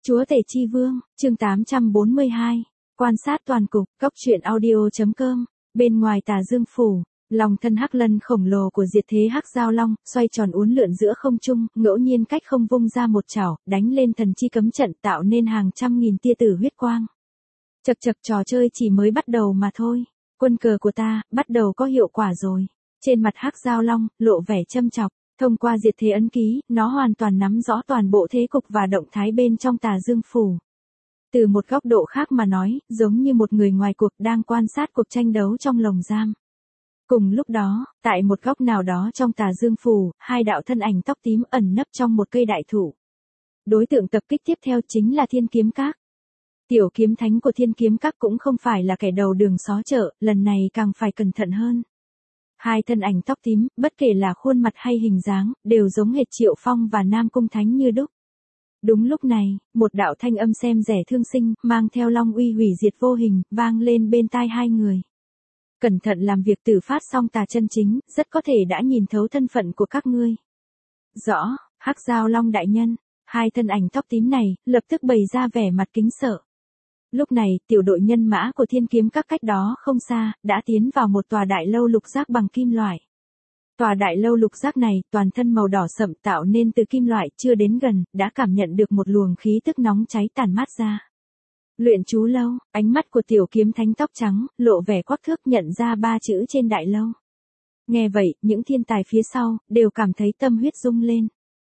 Chúa Tể Chi Vương, chương 842. Quan sát toàn cục, Cốc truyện audio.com. Bên ngoài Tà Dương phủ, lòng thân hắc lân khổng lồ của diệt thế hắc giao long, xoay tròn uốn lượn giữa không trung, ngẫu nhiên cách không vung ra một chảo, đánh lên thần chi cấm trận, tạo nên hàng trăm nghìn tia tử huyết quang. Chậc chậc, trò chơi chỉ mới bắt đầu mà thôi. Quân cờ của ta, bắt đầu có hiệu quả rồi. Trên mặt hắc giao long, lộ vẻ châm chọc. Thông qua diệt thế ấn ký, nó hoàn toàn nắm rõ toàn bộ thế cục và động thái bên trong Tà Dương phủ. Từ một góc độ khác mà nói, giống như một người ngoài cuộc đang quan sát cuộc tranh đấu trong lồng giam. Cùng lúc đó, tại một góc nào đó trong Tà Dương phủ, hai đạo thân ảnh tóc tím ẩn nấp trong một cây đại thụ. Đối tượng tập kích tiếp theo chính là Thiên Kiếm Các. Tiểu kiếm thánh của Thiên Kiếm Các cũng không phải là kẻ đầu đường xó chợ, lần này càng phải cẩn thận hơn. Hai thân ảnh tóc tím, bất kể là khuôn mặt hay hình dáng, đều giống hệt Triệu Phong và Nam Cung Thánh như đúc. Đúng lúc này, một đạo thanh âm xem rẻ thương sinh, mang theo long uy hủy diệt vô hình, vang lên bên tai hai người. Cẩn thận làm việc tử phát song tà chân chính, rất có thể đã nhìn thấu thân phận của các ngươi. Rõ, hắc giao long đại nhân. Hai thân ảnh tóc tím này, lập tức bày ra vẻ mặt kính sợ. Lúc này, tiểu đội nhân mã của Thiên Kiếm Các cách đó không xa, đã tiến vào một tòa đại lâu lục giác bằng kim loại. Tòa đại lâu lục giác này, toàn thân màu đỏ sậm tạo nên từ kim loại, chưa đến gần, đã cảm nhận được một luồng khí tức nóng cháy tản mát ra. Luyện chú lâu, ánh mắt của tiểu kiếm thánh tóc trắng, lộ vẻ quắc thước nhận ra ba chữ trên đại lâu. Nghe vậy, những thiên tài phía sau, đều cảm thấy tâm huyết rung lên.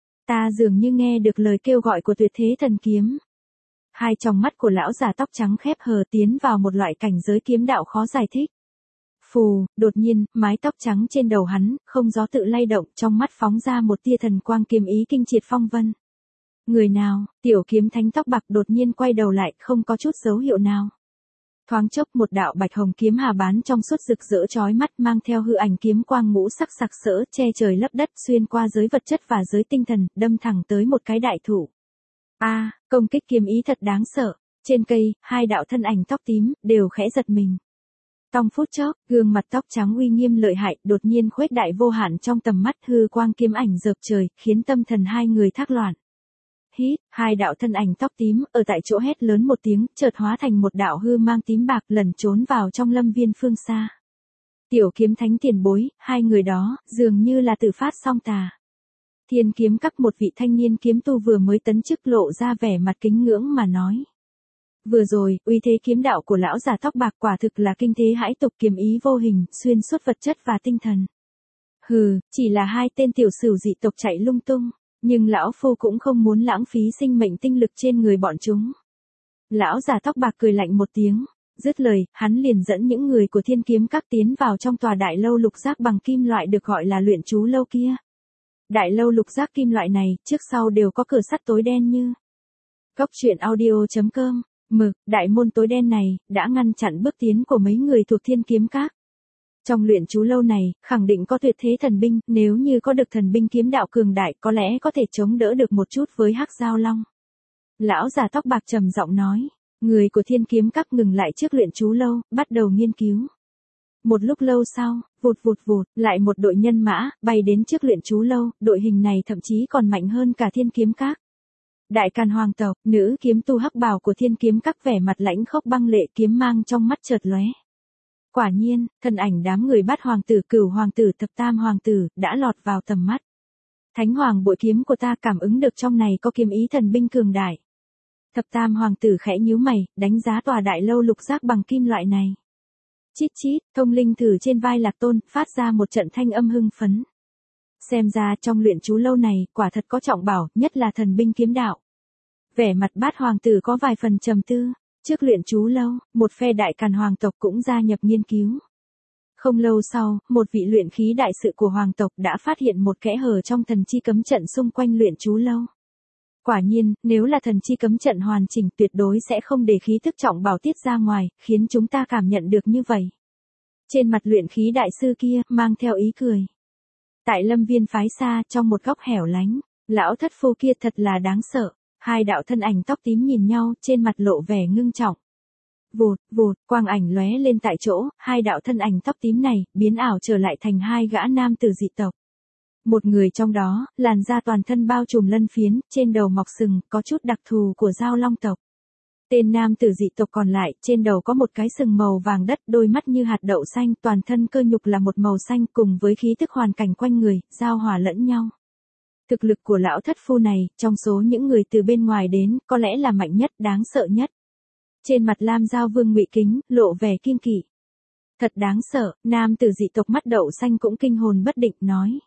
Ta dường như nghe được lời kêu gọi của tuyệt thế thần kiếm. Hai tròng mắt của lão già tóc trắng khép hờ tiến vào một loại cảnh giới kiếm đạo khó giải thích. Phù, đột nhiên, mái tóc trắng trên đầu hắn, không gió tự lay động, trong mắt phóng ra một tia thần quang kiếm ý kinh triệt phong vân. Người nào? Tiểu kiếm thánh tóc bạc đột nhiên quay đầu lại, không có chút dấu hiệu nào. Thoáng chốc một đạo bạch hồng kiếm hà bán trong suốt rực rỡ chói mắt, mang theo hư ảnh kiếm quang ngũ sắc sặc sỡ, che trời lấp đất, xuyên qua giới vật chất và giới tinh thần, đâm thẳng tới một cái đại thụ. Công kích kiếm ý thật đáng sợ. Trên cây, hai đạo thân ảnh tóc tím, đều khẽ giật mình. Trong phút chốc, gương mặt tóc trắng uy nghiêm lợi hại, đột nhiên khuếch đại vô hạn trong tầm mắt, hư quang kiếm ảnh rợp trời, khiến tâm thần hai người thác loạn. Hít, hai đạo thân ảnh tóc tím, ở tại chỗ hét lớn một tiếng, chợt hóa thành một đạo hư mang tím bạc, lẩn trốn vào trong lâm viên phương xa. Tiểu kiếm thánh tiền bối, hai người đó, dường như là tự phát song tà. Thiên Kiếm Các một vị thanh niên kiếm tu vừa mới tấn chức lộ ra vẻ mặt kính ngưỡng mà nói. Vừa rồi, uy thế kiếm đạo của lão già tóc bạc quả thực là kinh thế hãi tục, kiếm ý vô hình, xuyên suốt vật chất và tinh thần. Hừ, chỉ là hai tên tiểu sửu dị tộc chạy lung tung, nhưng lão phu cũng không muốn lãng phí sinh mệnh tinh lực trên người bọn chúng. Lão già tóc bạc cười lạnh một tiếng, dứt lời, hắn liền dẫn những người của Thiên Kiếm Các tiến vào trong tòa đại lâu lục giác bằng kim loại được gọi là luyện chú lâu kia. Đại lâu lục giác kim loại này, trước sau đều có cửa sắt tối đen như. Cốc truyện audio.com. Đại môn tối đen này, đã ngăn chặn bước tiến của mấy người thuộc Thiên Kiếm Các. Trong luyện chú lâu này, khẳng định có tuyệt thế thần binh, nếu như có được thần binh kiếm đạo cường đại, có lẽ có thể chống đỡ được một chút với hắc giao long. Lão già tóc bạc trầm giọng nói, người của Thiên Kiếm Các ngừng lại trước luyện chú lâu, bắt đầu nghiên cứu. Một lúc lâu sau, vụt, lại một đội nhân mã, bay đến trước luyện chú lâu, đội hình này thậm chí còn mạnh hơn cả Thiên Kiếm Các. Đại Càn hoàng tộc, nữ kiếm tu hắc bào của Thiên Kiếm Các vẻ mặt lãnh khốc băng lệ, kiếm mang trong mắt chợt lóe. Quả nhiên, thân ảnh đám người Bát hoàng tử, Cửu hoàng tử, Thập tam hoàng tử, đã lọt vào tầm mắt. Thánh hoàng bội kiếm của ta cảm ứng được trong này có kiếm ý thần binh cường đại. Thập tam hoàng tử khẽ nhíu mày, đánh giá tòa đại lâu lục giác bằng kim loại này. Chít chít, thông linh thử trên vai Lạc Tôn, phát ra một trận thanh âm hưng phấn. Xem ra trong luyện chú lâu này, quả thật có trọng bảo, nhất là thần binh kiếm đạo. Vẻ mặt Bát hoàng tử có vài phần trầm tư. Trước luyện chú lâu, một phe Đại Càn hoàng tộc cũng gia nhập nghiên cứu. Không lâu sau, một vị luyện khí đại sự của hoàng tộc đã phát hiện một kẽ hở trong thần chi cấm trận xung quanh luyện chú lâu. Quả nhiên, nếu là thần chi cấm trận hoàn chỉnh, tuyệt đối sẽ không để khí thức trọng bảo tiết ra ngoài, khiến chúng ta cảm nhận được như vậy. Trên mặt luyện khí đại sư kia, mang theo ý cười. Tại lâm viên phái xa, trong một góc hẻo lánh, lão thất phu kia thật là đáng sợ. Hai đạo thân ảnh tóc tím nhìn nhau, trên mặt lộ vẻ ngưng trọng. Vụt, quang ảnh lóe lên tại chỗ, hai đạo thân ảnh tóc tím này, biến ảo trở lại thành hai gã nam tử dị tộc. Một người trong đó, làn da toàn thân bao trùm lân phiến, trên đầu mọc sừng, có chút đặc thù của Dao Long tộc. Tên nam tử dị tộc còn lại, trên đầu có một cái sừng màu vàng đất, đôi mắt như hạt đậu xanh, toàn thân cơ nhục là một màu xanh, cùng với khí tức hoàn cảnh quanh người, giao hòa lẫn nhau. Thực lực của lão thất phu này, trong số những người từ bên ngoài đến, có lẽ là mạnh nhất, đáng sợ nhất. Trên mặt Lam Giao Vương Ngụy Kính, lộ vẻ kiêng kỵ. Thật đáng sợ, nam tử dị tộc mắt đậu xanh cũng kinh hồn bất định, nói.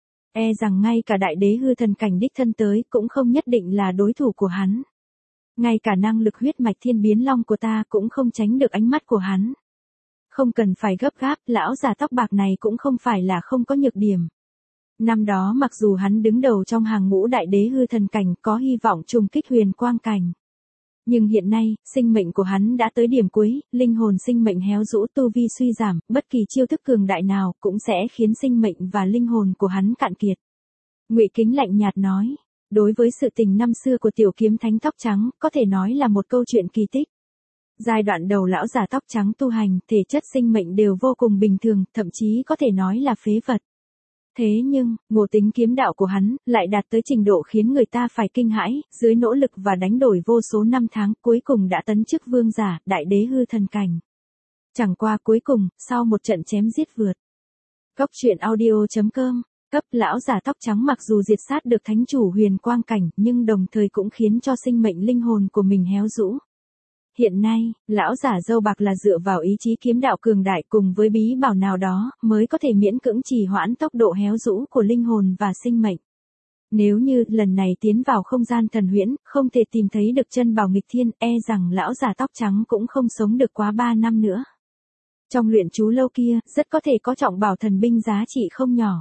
E rằng ngay cả đại đế hư thần cảnh đích thân tới, cũng không nhất định là đối thủ của hắn. Ngay cả năng lực huyết mạch thiên biến long của ta cũng không tránh được ánh mắt của hắn. Không cần phải gấp gáp, lão già tóc bạc này cũng không phải là không có nhược điểm. Năm đó mặc dù hắn đứng đầu trong hàng ngũ đại đế hư thần cảnh có hy vọng trùng kích huyền quang cảnh. Nhưng hiện nay, sinh mệnh của hắn đã tới điểm cuối, linh hồn sinh mệnh héo rũ, tu vi suy giảm, bất kỳ chiêu thức cường đại nào cũng sẽ khiến sinh mệnh và linh hồn của hắn cạn kiệt. Ngụy Kính lạnh nhạt nói, đối với sự tình năm xưa của tiểu kiếm thánh tóc trắng, có thể nói là một câu chuyện kỳ tích. Giai đoạn đầu lão già tóc trắng tu hành, thể chất sinh mệnh đều vô cùng bình thường, thậm chí có thể nói là phế vật. Thế nhưng, ngộ tính kiếm đạo của hắn, lại đạt tới trình độ khiến người ta phải kinh hãi, dưới nỗ lực và đánh đổi vô số năm tháng, cuối cùng đã tấn chức vương giả, đại đế hư thần cảnh. Chẳng qua cuối cùng, sau một trận chém giết vượt. Cốc truyện audio.com, cấp lão già tóc trắng mặc dù diệt sát được thánh chủ huyền quang cảnh, nhưng đồng thời cũng khiến cho sinh mệnh linh hồn của mình héo rũ. Hiện nay, lão giả râu bạc là dựa vào ý chí kiếm đạo cường đại cùng với bí bảo nào đó, mới có thể miễn cưỡng trì hoãn tốc độ héo rũ của linh hồn và sinh mệnh. Nếu như lần này tiến vào không gian thần huyễn, không thể tìm thấy được chân bảo nghịch thiên, e rằng lão già tóc trắng cũng không sống được quá 3 năm nữa. Trong luyện chú lâu kia, rất có thể có trọng bảo thần binh giá trị không nhỏ.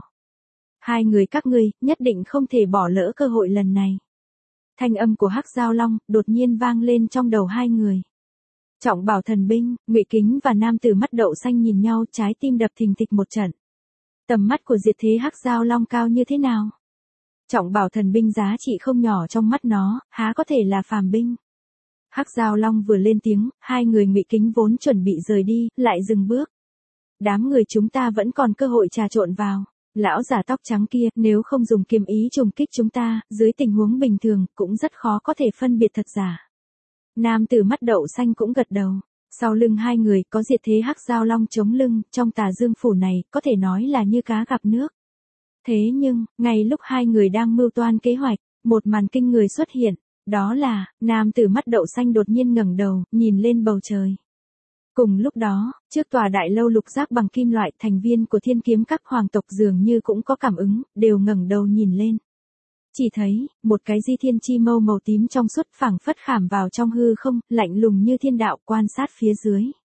Hai người các ngươi, nhất định không thể bỏ lỡ cơ hội lần này. Thanh âm của Hắc Giao Long đột nhiên vang lên trong đầu hai người. Trọng bảo thần binh, Ngụy Kính và nam tử mắt đậu xanh nhìn nhau, trái tim đập thình thịch một trận. Tầm mắt của diệt thế Hắc Giao Long cao như thế nào? Trọng bảo thần binh giá trị không nhỏ trong mắt nó, há có thể là phàm binh. Hắc Giao Long vừa lên tiếng, hai người Ngụy Kính vốn chuẩn bị rời đi, lại dừng bước. Đám người chúng ta vẫn còn cơ hội trà trộn vào. Lão già tóc trắng kia, nếu không dùng kiếm ý trùng kích chúng ta, dưới tình huống bình thường, cũng rất khó có thể phân biệt thật giả. Nam tử mắt đậu xanh cũng gật đầu. Sau lưng hai người, có diệt thế Hắc Giao Long chống lưng, trong Tà Dương phủ này, có thể nói là như cá gặp nước. Thế nhưng, ngay lúc hai người đang mưu toan kế hoạch, một màn kinh người xuất hiện. Đó là, nam tử mắt đậu xanh đột nhiên ngẩng đầu, nhìn lên bầu trời. Cùng lúc đó, trước tòa đại lâu lục giác bằng kim loại, thành viên của Thiên Kiếm các hoàng tộc dường như cũng có cảm ứng, đều ngẩng đầu nhìn lên. Chỉ thấy, một cái di thiên chi mâu màu tím trong suốt phảng phất khảm vào trong hư không, lạnh lùng như thiên đạo, quan sát phía dưới.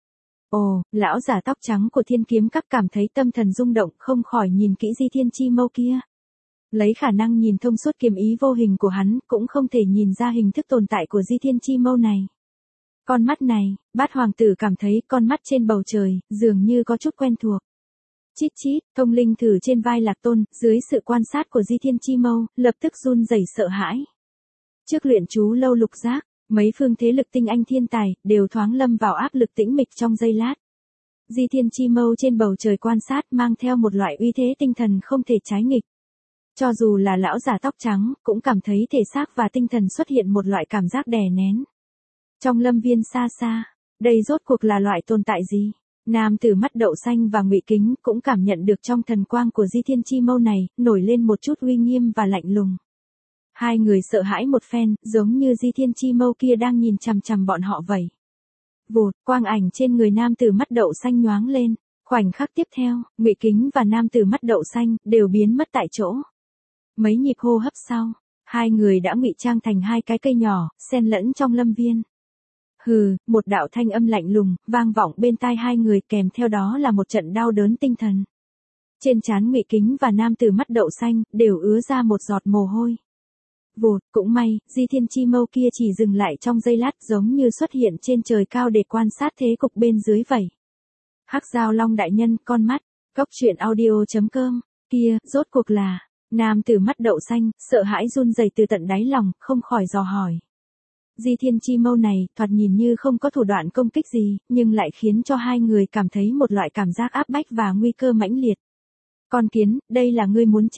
Ồ, lão giả tóc trắng của Thiên Kiếm các cảm thấy tâm thần rung động, không khỏi nhìn kỹ di thiên chi mâu kia. Lấy khả năng nhìn thông suốt kiếm ý vô hình của hắn, cũng không thể nhìn ra hình thức tồn tại của di thiên chi mâu này. Con mắt này, Bát hoàng tử cảm thấy con mắt trên bầu trời, dường như có chút quen thuộc. Chít chít, thông linh thử trên vai Lạc Tôn, dưới sự quan sát của di thiên chi mâu, lập tức run rẩy sợ hãi. Trước luyện chú lâu lục giác, mấy phương thế lực tinh anh thiên tài, đều thoáng lâm vào áp lực tĩnh mịch trong giây lát. Di thiên chi mâu trên bầu trời quan sát mang theo một loại uy thế tinh thần không thể trái nghịch. Cho dù là lão già tóc trắng, cũng cảm thấy thể xác và tinh thần xuất hiện một loại cảm giác đè nén. Trong lâm viên xa xa, đây rốt cuộc là loại tồn tại gì? Nam tử mắt đậu xanh và Ngụy Kính cũng cảm nhận được trong thần quang của di thiên chi mâu này, nổi lên một chút uy nghiêm và lạnh lùng. Hai người sợ hãi một phen, giống như di thiên chi mâu kia đang nhìn chằm chằm bọn họ vậy. Vụt, quang ảnh trên người nam tử mắt đậu xanh nhoáng lên. Khoảnh khắc tiếp theo, Ngụy Kính và nam tử mắt đậu xanh đều biến mất tại chỗ. Mấy nhịp hô hấp sau, hai người đã ngụy trang thành hai cái cây nhỏ, xen lẫn trong lâm viên. Hừ, một đạo thanh âm lạnh lùng, vang vọng bên tai hai người, kèm theo đó là một trận đau đớn tinh thần. Trên trán Ngụy Kính và nam tử mắt đậu xanh, đều ứa ra một giọt mồ hôi. Vụt, cũng may, di thiên chi mâu kia chỉ dừng lại trong giây lát, giống như xuất hiện trên trời cao để quan sát thế cục bên dưới vậy. Hắc Giao Long đại nhân, con mắt, cốc truyện audio.com, kia, rốt cuộc là, nam tử mắt đậu xanh, sợ hãi run rẩy từ tận đáy lòng, không khỏi dò hỏi. Di thiên chi mâu này, thoạt nhìn như không có thủ đoạn công kích gì, nhưng lại khiến cho hai người cảm thấy một loại cảm giác áp bách và nguy cơ mãnh liệt. Con kiến, đây là ngươi muốn chết.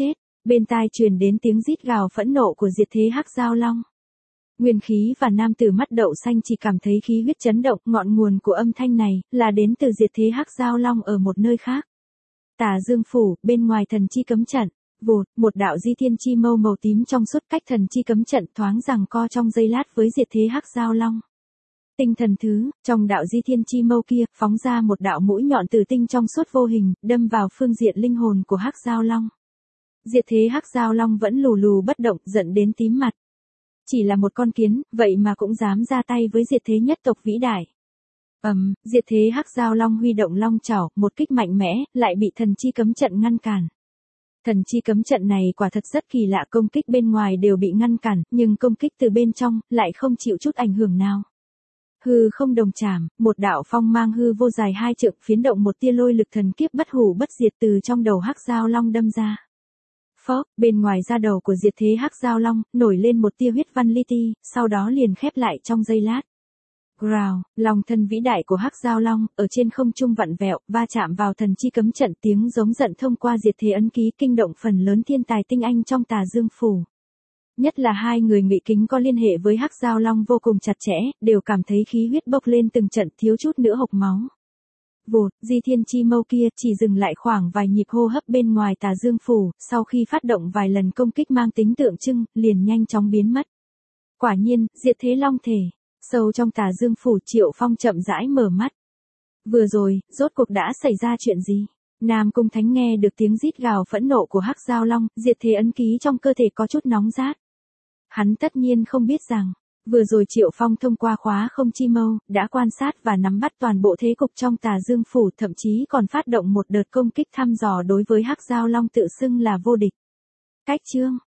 Bên tai truyền đến tiếng rít gào phẫn nộ của diệt thế hắc giao long. Nguyên khí và nam tử mắt đậu xanh chỉ cảm thấy khí huyết chấn động, ngọn nguồn của âm thanh này là đến từ diệt thế hắc giao long ở một nơi khác. Tà Dương phủ, bên ngoài thần chi cấm trận, vụt, một đạo di thiên chi mâu màu tím trong suốt cách thần chi cấm trận thoáng giằng co trong giây lát với diệt thế hắc giao long. Tinh thần thứ, trong đạo di thiên chi mâu kia, phóng ra một đạo mũi nhọn tử tinh trong suốt vô hình, đâm vào phương diện linh hồn của hắc giao long. Diệt thế hắc giao long vẫn lù lù bất động, giận đến tím mặt. Chỉ là một con kiến, vậy mà cũng dám ra tay với diệt thế nhất tộc vĩ đại. Diệt thế hắc giao long huy động long chảo, một kích mạnh mẽ, lại bị thần chi cấm trận ngăn cản. Thần chi cấm trận này quả thật rất kỳ lạ, công kích bên ngoài đều bị ngăn cản, nhưng công kích từ bên trong, lại không chịu chút ảnh hưởng nào. Hư không đồng chạm, một đạo phong mang hư vô dài 2 trượng phiến động một tia lôi lực thần kiếp bất hủ bất diệt từ trong đầu hắc giao long đâm ra. Phốc, bên ngoài da đầu của diệt thế hắc giao long, nổi lên một tia huyết văn li ti, sau đó liền khép lại trong giây lát. Growl, lòng thân vĩ đại của hắc giao long, ở trên không trung vặn vẹo, va chạm vào thần chi cấm trận, tiếng giống giận thông qua diệt thế ấn ký kinh động phần lớn thiên tài tinh anh trong Tà Dương phủ. Nhất là hai người Ngụy Kính có liên hệ với hắc giao long vô cùng chặt chẽ, đều cảm thấy khí huyết bốc lên từng trận, thiếu chút nữa hộc máu. Vụt, di thiên chi mâu kia chỉ dừng lại khoảng vài nhịp hô hấp bên ngoài Tà Dương phủ, sau khi phát động vài lần công kích mang tính tượng trưng, liền nhanh chóng biến mất. Quả nhiên, diệt thế long thể. Sâu trong Tà Dương phủ, Triệu Phong chậm rãi mở mắt. Vừa rồi, rốt cuộc đã xảy ra chuyện gì? Nam Cung Thánh nghe được tiếng rít gào phẫn nộ của hắc giao long, diệt thế ấn ký trong cơ thể có chút nóng rát. Hắn tất nhiên không biết rằng, vừa rồi Triệu Phong thông qua khóa không chi mâu, đã quan sát và nắm bắt toàn bộ thế cục trong Tà Dương phủ, thậm chí còn phát động một đợt công kích thăm dò đối với hắc giao long tự xưng là vô địch. Cách chương